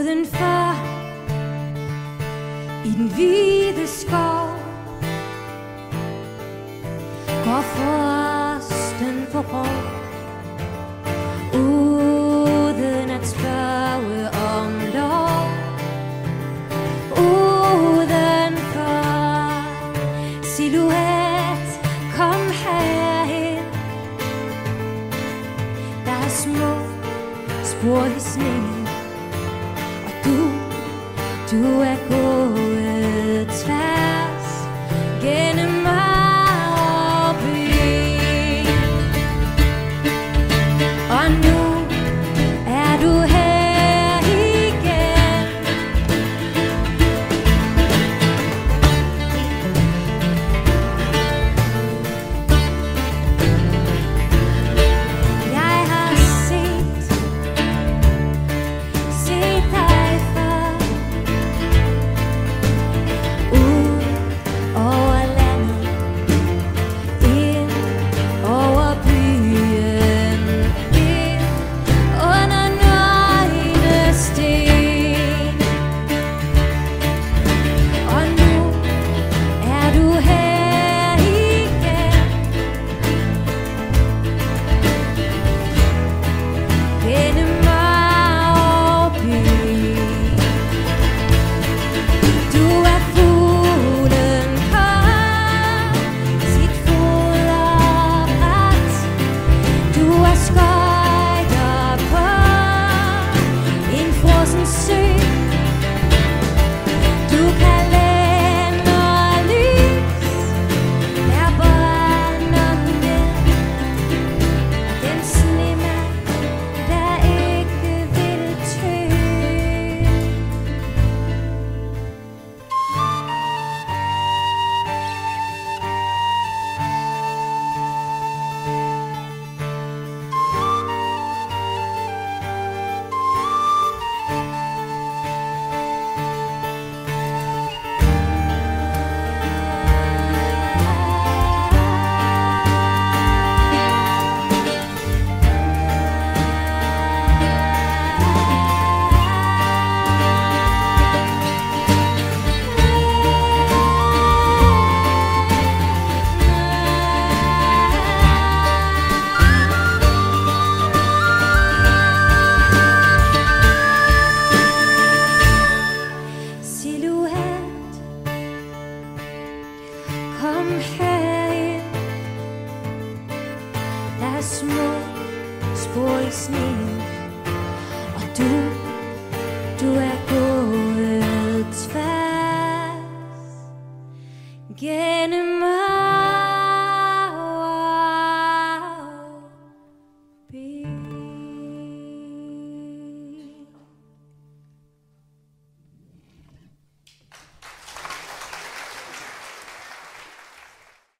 Udenfor i den hvide skov går frosten forbi, uden at spørge om lov. Udenfor silhuet, kom herhen. Der er små spor i sneen, og du er gået tværs gennem mark og by. Og nu er du her igen. Jeg har set dig før, ud over landet, ind over byen, ind under nøgne sten. Og nu er du her igen, gennem mark og by. Du er fuglen på sit foderbræt. Du er skøjter på en frossen sø. Du kan lande og lys, der brænder ned. Den snemand, der ikke vil tø. Silhuet, kom herind. Der er små spor i sneen, og du er gået tværs gennem